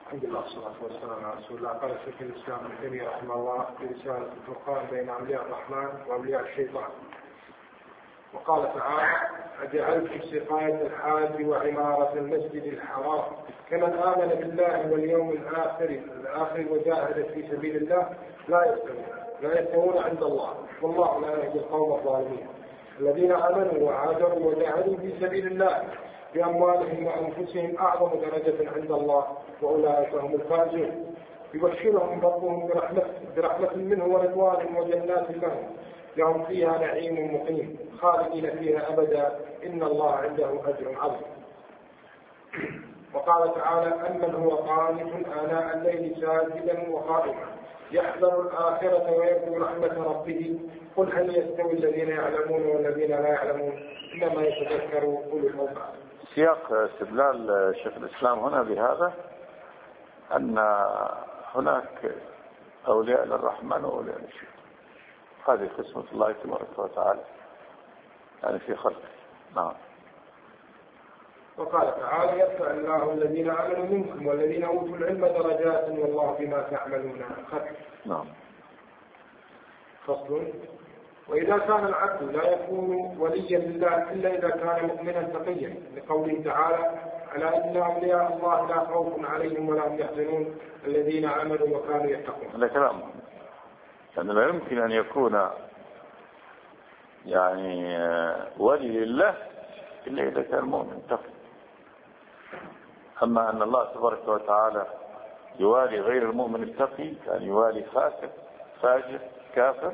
الحمد لله والصلاة والسلام على رسول الله. قال شيخ الإسلام ابن تيمية رحمه الله في رسالة الفرقان بين أولياء الرحمن وأولياء الشيطان، وقال تعالى: أجعلتم سقاية الحاج وعمارة المسجد الحرام كمن آمن بالله واليوم الآخر وجاهد في سبيل الله لا يستوون عند الله، والله لا يهدي القوم الظالمين. الذين آمنوا وهاجروا وجاهدوا في سبيل الله بأموالهم وأنفسهم أعظم درجة عند الله، وأولئك هم الفائزون. يبشرهم ربهم برحمة منه ورضوان وجنات لهم فيها نعيم مقيم خالدين فيها أبدا، إن الله عنده أجر عظيم. وقال تعالى: أمن هو قانت آناء الليل ساجدا وقائما يحذر الآخرة ويرجو رحمة ربه قل هل يستوي الذين يعلمون والذين لا يعلمون إنما يتذكر أولو الألباب. سياق استدلال شيخ الإسلام هنا بهذا أن هناك أولياء للرحمن وأولياء للشيطان، هذه قسمة الله تبارك وتعالى يعني في خلقه. نعم. وقال تعالى: يرفع الله الذين آمنوا منكم والذين أوتوا العلم درجات والله بما تعملون خبير. نعم. فصل: وإذا كان العبد لا يكون وليا لله إلا إذا كان مؤمنا تقيا، لقوله تعالى: ألا إن أولياء الله لا خوف عليهم ولا هم يحزنون الذين آمنوا وكانوا يتقون. هذا كلام، لأنه لا يمكن أن يكون يعني ولي لله إلا إذا كان مؤمن تقي. أما أن الله تبارك وتعالى يوالي غير المؤمن التقي كان يوالي فاسق فاجر كافر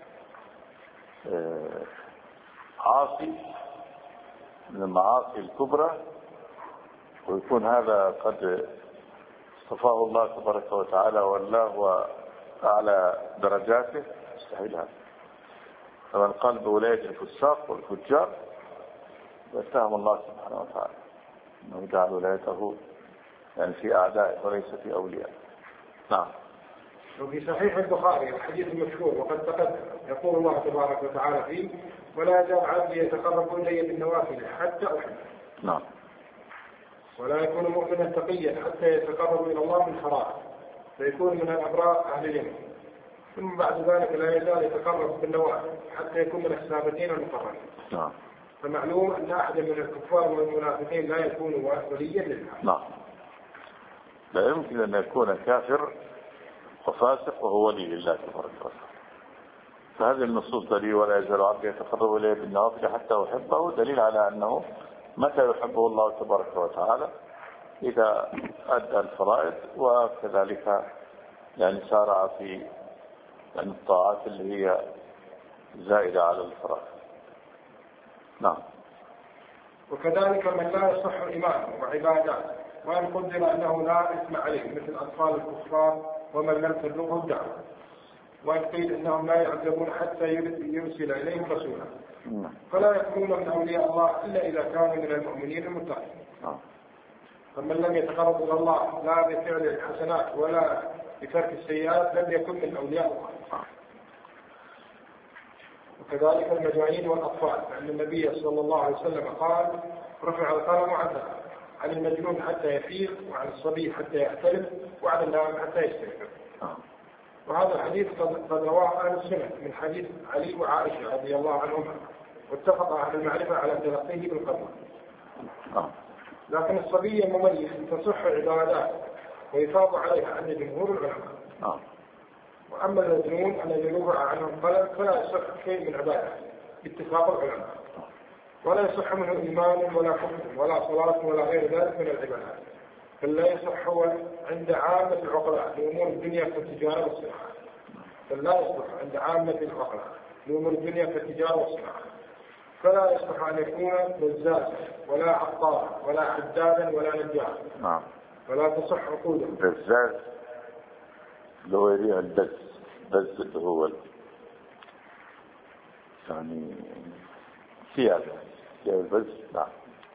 عاصي من المعاصي الكبرى، ويكون هذا قد اصطفاه الله تبارك وتعالى والله أعلى درجاته، مستحيل هذا. فمن قال بولاية الفساق والفجار واتهم الله سبحانه وتعالى أنه جعل ولايته يعني في أعدائه وليس في أولياء. نعم. وفي صحيح البخاري الحديث المشهور وقد تقدم يقول الله تبارك وتعالى فيه: ولا يزال عبدي يتقرب إلي بالنوافل حتى أحبه. نعم. ولا يكون مؤمنا تقيا حتى يتقرب إلى الله بالحرام فيكون من الأبرار أهل اليمين، ثم بعد ذلك لا يزال يتقرب بالنوافل حتى يكون من السابقين المقربين. نعم. فمعلوم أن أحد من الكفار والمنافقين لا يكون وليا لله. نعم. لا يمكن أن يكون كافر وفاسق وهو ولي لله تبارك وتعالى. فهذه النصوص دليل: ولا يزال عبدي يتقرب إليه بالنوافل حتى أحبه، دليل على أنه متى يحبه الله تبارك وتعالى إذا أدى الفرائض، وكذلك يعني سارع في يعني الطاعات اللي هي زائدة على الفرائض. نعم. وكذلك من لا يصح إيمانه وعباداته وأن قدر أنه لا إثم عليه مثل أطفال الكفار ومن لم تبلغه الدعوة، وأن قيل إنهم لا يعذبون حتى يرسل إليهم رسولا، فلا يكونون من أولياء الله إلا إذا كانوا من المؤمنين المتقين. فمن لم يتقرب إلى الله لا بفعل الحسنات ولا بترك السيئات لم يكن من أولياء الله. وكذلك المجانين والأطفال، لأن النبي صلى الله عليه وسلم قال: رفع القلم عن المجنون حتى يفيق، وعن الصبي حتى يحتلم، وعن النائم حتى يستيقظ. وهذا الحديث قد رواه أهل السنة من حديث علي وعائشة رضي الله عنهما، واتفق أهل المعرفة على تلقيه بالقبول. لكن الصبي مميز تصح عباداته ويفاض عليها عند جمهور العلماء. وأما المجنون الذي رفع عنه القلم فلا يصح شيء من عبادته باتفاق العلماء، ولا يصح منه إيمان ولا حكم ولا صلاة ولا غير ذلك من العبادات، بل لا يصح هو عند عامة العقلاء لأمور الدنيا كالتجارة والصناعة. فلا يصح عند عامة العقلاء لأمور الدنيا كالتجارة والصناعة، فلا يصح أن يكون بزازا ولا عطارا ولا حدادا ولا نجارا. نعم. ولا تصح عقوده. بزاز اللي هو يبيع البز اللي هو يعني ثياب البز. نعم.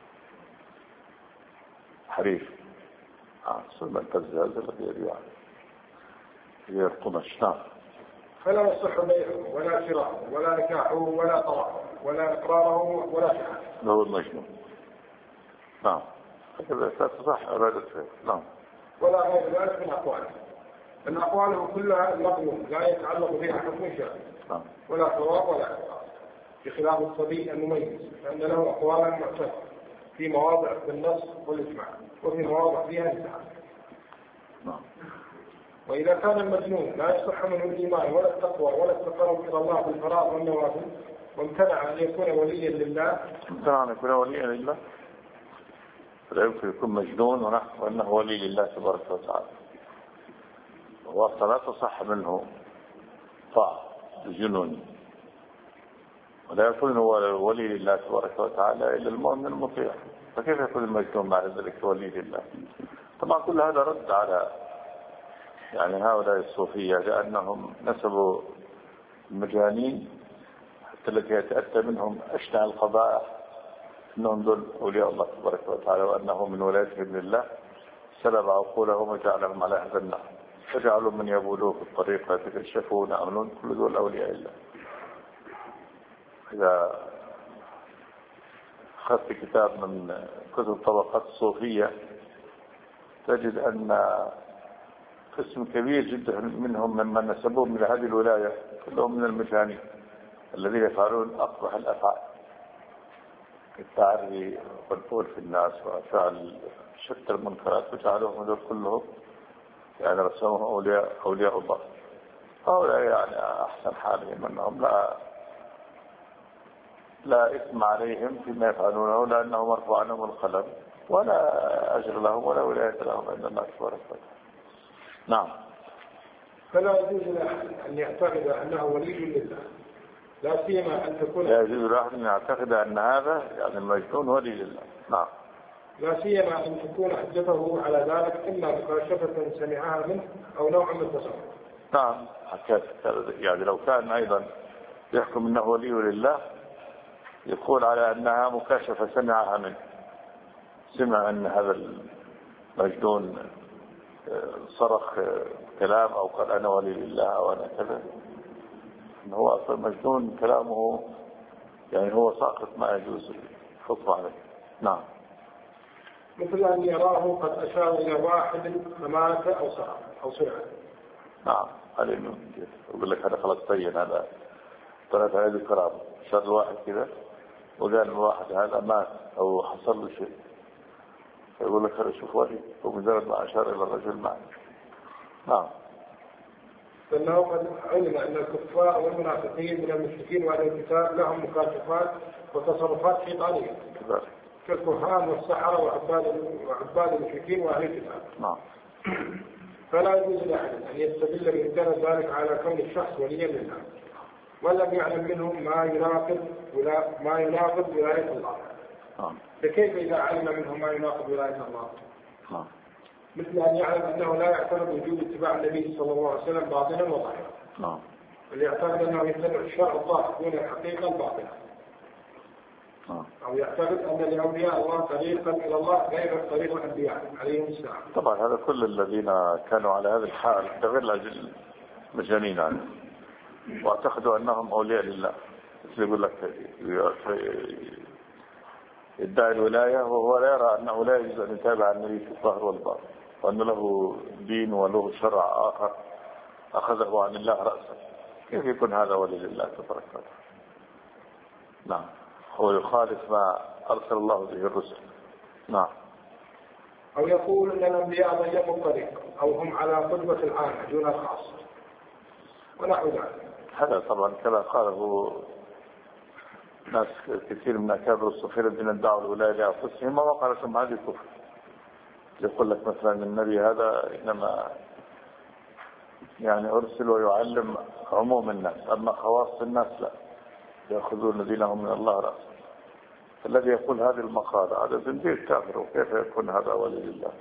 حريف. ثم البزاز الذي يبيع القماش. نعم. فلا يصح بيعه ولا شراءه ولا نكاحه ولا طلاقه ولا إقراره ولا شهادته. هو المجنون. نعم. هكذا تصح عبادته. نعم. ولا غير ذلك من أقواله. أن أقواله كلها لغو لا يتعلق بها حكم شرعي ولا ثواب ولا عقاب، بخلاف الصبي المميز لأن له أقوالا معتبرة في مواضع بالنص والإجماع وفي مواضع فيها الإجماع. وإذا كان المجنون لا يصح منه الإيمان ولا التقوى ولا التقرب إلى الله بالفرائض والنوافل وامتنع أن يكون وليا لله، امتنع أن يكون وليا لله، لا يمكن يكون مجنون وأنه ولي لله تبارك وتعالى، ولا تصح منه طاعة الجنون، ولا يكون هو ولي لله تبارك وتعالى إلا المؤمن المطيع، فكيف يكون المجنون مع ذلك ولي لله؟ طبعا كل هذا رد على يعني هؤلاء الصوفية، لأنهم نسبوا المجانين حتى التي يتأتى منهم أشنع القبائح أنهم دول أولياء الله تبارك وتعالى، وأنه من ولايتهم لله سلب عقولهم وجعلهم على هذا النحو، فجعلوا من يبولوا في الطريق يتكشفون أمنون، كل دول أولياء الله. إذا أخذت كتاب من كتب طبقات الصوفية تجد أن قسم كبير جدا منهم ممن نسبوهم إلى هذه الولاية كلهم من المجانين الذين يفعلون أقبح الأفعال التعري والبول في الناس وفعل شتى المنكرات، وجعلوهم هذول كلهم يعني رسمهم أولياء الله. هؤلاء يعني أحسن حالهم أنهم لا إثم عليهم فيما يفعلونه، لأنه مرفوع عنهم القلم ولا أجر لهم ولا ولاية لهم عند الله تبارك وتعالى. نعم. فلا يجوز له أن يعتقد أنه ولي لله، لا سيما أن تكون لا يجوز له أن يعتقد أن هذا يعني المجنون ولي لله. نعم. لا سيما أن تكون حجته على ذلك إما مكاشفة سمعها منه أو نوع من التصرف. نعم. يعني لو كان أيضا يحكم أنه ولي لله يقول على أنها مكاشفة سمعها منه، سمع أن هذا المجنون صرخ كلام أو قال أنا ولي لله أو أنا كذا، إن هو أصلا مجنون كلامه يعني هو ساقط ما يجوز الحكم عليه. نعم. مثل أن يراه قد أشار إلى واحد فمات أو صرع أو صرع. نعم. عليه إنه يقول لك هذا خلاص طين، هذا طلعت هذه الكرامة، شر واحد كذا وقال الواحد هذا مات أو حصل له شيء، يقول لك هذا شوف ولي ومجرد ما أشار إلى الرجل معه. نعم. فإنه قد علم أن الكفار والمنافقين من المشركين وأهل الكتاب لهم مكاشفات وتصرفات شيطانية كالكهان والسحرة وعباد المشركين وأهل الكتاب. نعم. فلا يجوز لأحد أن يستدل بإمكان ذلك على كون الشخص وليا لله ولم يعلم منهم ما يناقض ولاية الله. فكيف إذا علم منهم ما يناقض ولاية الله؟ مثل أن يعلم أنه لا يعترض وجوب اتباع النبي صلى الله عليه وسلم باطنا وظاهرا، بل يعتقد أنه يتبع الشرع الظاهر دون الحقيقة الباطنة، أو يعتقد أن لأولياء الله طريقا إلى الله غير طريق الأنبياء عليهم السلام. طبعا هذا كل الذين كانوا على هذا الحال غير لاجل مجانين عنه واعتقدوا أنهم أولياء لله، مثل يقول لك يدعي الولاية وهو لا يرى أنه لا يجوز أن يتابع النبي في الظهر والباطن، وأن له دين وله شرع آخر أخذه عن الله رأسا، كيف يكون هذا ولي لله تبارك وتعالى؟ نعم. هو يخالف ما أرسل الله به الرسل. نعم. أو يقول أن الأنبياء ضيقوا الطريق أو هم على قدوة العامة دون الخاص ونحو ذلك. هذا طبعا كما قاله ناس كثير من أكابر الصوفية الذين ادعوا الولاية لأنفسهم ما وقع لهم هذه الكفر. يقول لك مثلا النبي هذا إنما يعني أرسل ويعلم عموم الناس، أما خواص الناس لا، يأخذون دينهم من الله رأسا. فالذي يقول هذه المقالة هذا زنديق كافر، وكيف يكون هذا ولي لله؟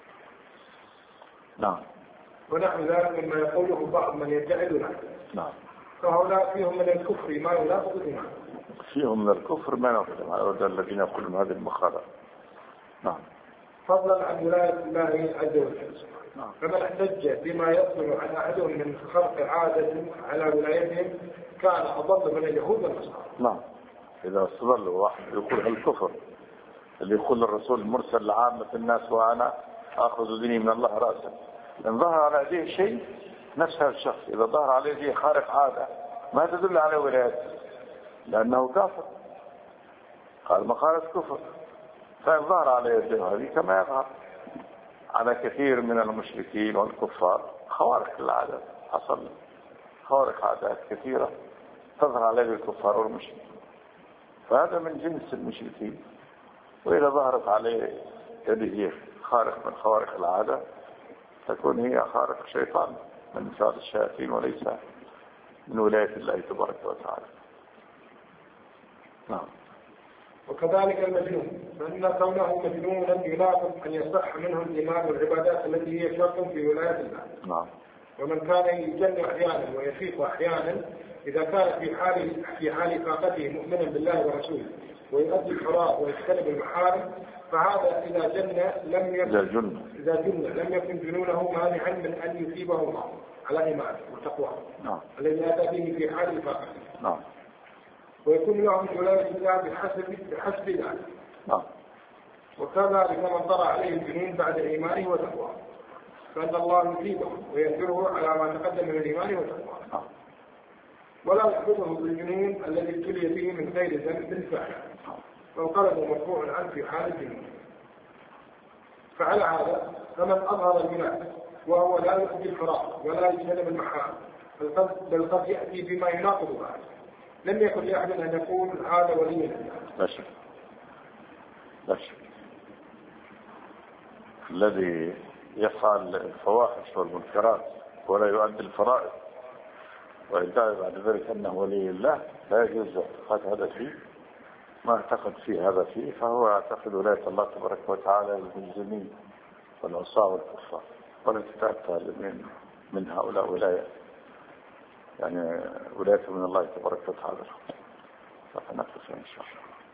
نعم. ونحو ذلك مما يقوله بعض من يدعي له. نعم. فهؤلاء فيهم من الكفر ما ينافق الإيمان. فيهم من الكفر ما ينافق الإيمان الذين يقولون هذه المقالة. نعم. فضلا عن ولاية الله عز وجل. نعم. فمن احتج بما يصدر عن أحدهم من خرق عادة على ولايتهم كان أضل من اليهود والنصارى. نعم. إذا استظل واحد يقول الكفر اللي يقول الرسول المرسل لعامة الناس وأنا أخذ ديني من الله رأسا. إن ظهر على يديه شيء نفس هذا الشخص إذا ظهر على يديه خارق عادة ما تدل على ولايته لأنه كافر، قال مقالة كفر. فإن ظهر على يديه هذه كما يظهر على كثير من المشركين والكفار خوارق العادات، حصل خوارق عادات كثيرة تظهر عليه الكفار والمشركين، فهذا من جنس المشركين. وإذا ظهرت عليه يده خارق من خوارق العادة تكون هي خارق شيطان من مثال الشياطين وليس من ولاية الله تبارك وتعالى. نعم. وكذلك المجنون، فإن كونه مجنونا يناقض أن يصح منه الإيمان والعبادات التي هي شرط في ولاية الله. نعم. ومن كان يجن أحيانا ويفيق أحيانا إذا كان في حال فاقته مؤمنا بالله ورسوله ويؤدي الحرام ويجتنب المحارم، فهذا إذا جن لم يكن جنونه مانعا من أن يثيبه الله على إيمانه وتقواه الذي أتى به في حال فاقته. ويكون لهم ولاية الله بحسب ذلك. وكذلك من طرأ عليه الجنون بعد إيمانه وتقواه فإن الله يثيبه ويأجره على ما تقدم من إيمانه وتقواه، ولا يحبطه بالجنون الذي ابتلي به من غير ذنب فاعل، فالقلب مرفوع عنه في حال الجنون. فعلى هذا فمن أظهر الولاية وهو لا يؤدي الحرام ولا يجتنب المحارم بل قد يأتي بما يناقض ذلك، لم يكن لأحد أن يقول هذا ولي الله. لا شك. الذي يفعل الفواحش والمنكرات ولا يؤدي الفرائض ويدعي بعد ذلك أنه ولي الله لا يجوز اعتقاد هذا فيه، ما اعتقد فيه هذا فيه فهو يعتقد ولاية الله تبارك وتعالى للمجرمين والعصاة والكفار، ولا تتأتى من هؤلاء ولاية يعني ولاية من الله تبارك وتعالى. فنقف إن شاء الله.